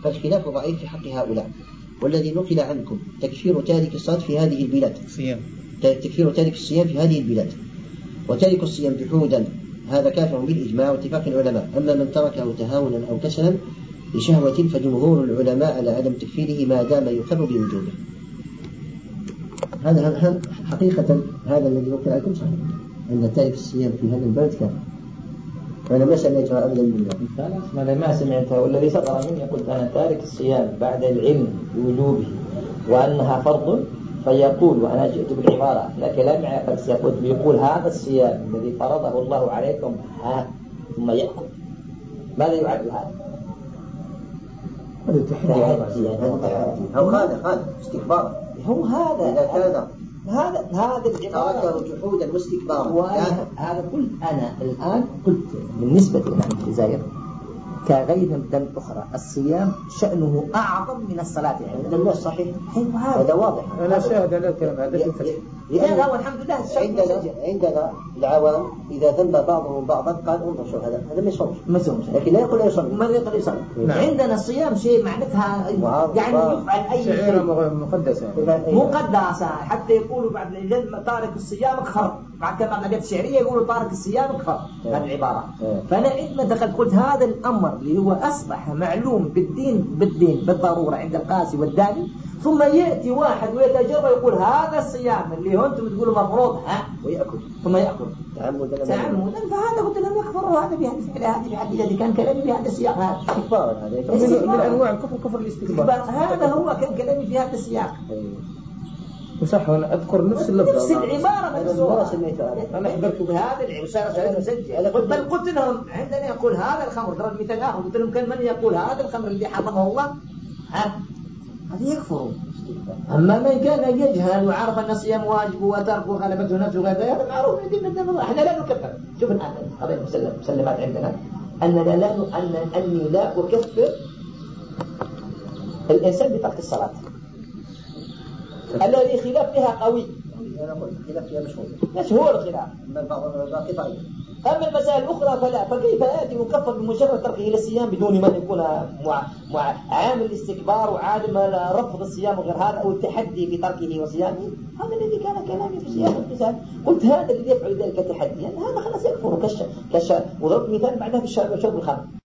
فالخلاف ضعيف في حق هؤلاء. والذي نقل عنكم تكفير تارك الصلاة في هذه البلاد، تكفير تارك الصيام في هذه البلاد، وتارك الصيام جحودا هذا كافر بالإجماع واتفاق العلماء. أما من تركه تهاونا أو كسلا لشهوة فجمهور العلماء على عدم تكفيره ما دام يقر بوجوبه. هذا حقيقة هذا الذي نقل عنكم صحيح، أن تارك الصيام في هذا البلد كافر. أنا ما سمعتها أبدا من أنا ما سمعتها، والذي صدر مني قلت أنا تارك الصيام بعد العلم بوجوبه وأنها فرض، فيقول وأنا جئت بالعبارة لا كلام عقل يقول بيقول هذا الصيام الذي فرضه الله عليكم ثم يأكل. ماذا يعد هذا؟ هذا تحدي أو هذا استكبار. هو هذا إذا كان هذا العبارة تركه جحودا واستكبارا. هذا قلت أنا الآن قلت بالنسبة لنا في الجزائر كغير البلدان الأخرى الصيام شأنه أعظم من الصلاة عند الناس. صحيح هذا واضح. أنا شاهد على الكلام هذا في الفتح. لأن هو الحمد لله عندنا العوام إذا ذنب بعضهم بعضا قال انظر شو هذا ما يصومش، لكن لا يقول يصوم. ما يقول يصوم. عندنا الصيام شيء معناتها يعني يفعل أي شيء مقدسة حتى يقولوا بعد الإذن تارك الصيام كفر. بعد كده بعد الشعرية يقولوا تارك الصيام كفر. هذه العبارة. فأنا عندما دخلت قلت هذا الأمر اللي هو أصبح معلوم بالدين بالضرورة عند القاسي والداني، ثم يأتي واحد ويتجرأ يقول هذا الصيام اللي أنتم تقولوا مفروض ويأكل ثم يأكل تعمدا، فهذا قلت لهم يكفروا هذا بهذا الفعل هذه بحد الذي كان كلامي بهذا السياق. هذا استكبار، هذا من أنواع كفر الاستكبار. هذا هو كان كلامي في هذا السياق. وصح أنا أذكر نفس اللفظ نفس العبارة أنا حضرت بهذا العبارة مسجل. قلت لهم عندنا يقول هذا الخمر ضرب مثال آخر قلت لهم كان من يقول هذا الخمر اللي حرمه الله هذا يكفر. أما من كان يجهل وعرف أن الصيام واجب وترك وغلبته نفسه غير هذا معروف عندنا الله. احنا لا نكفر. شوف الآن قضية مسلمات عندنا أننا أني لا أكفر الإنسان بترك الصلاة الذي خلاف فيها قوي. أنا قلت خلاف فيها مشهور خلاف. أما المسائل الأخرى فلا. فكيف آتي مكفر بمجرد تركه للصيام بدون ما يكون عامل الاستكبار وعالم رفض الصيام وغير هذا أو التحدي في تركه وصيامه؟ هذا الذي كان كلامي في سياق المثال. قلت هذا الذي يفعل ذلك تحديا هذا خلاص يكفر وضربت مثال بعدها في شرب الخمر.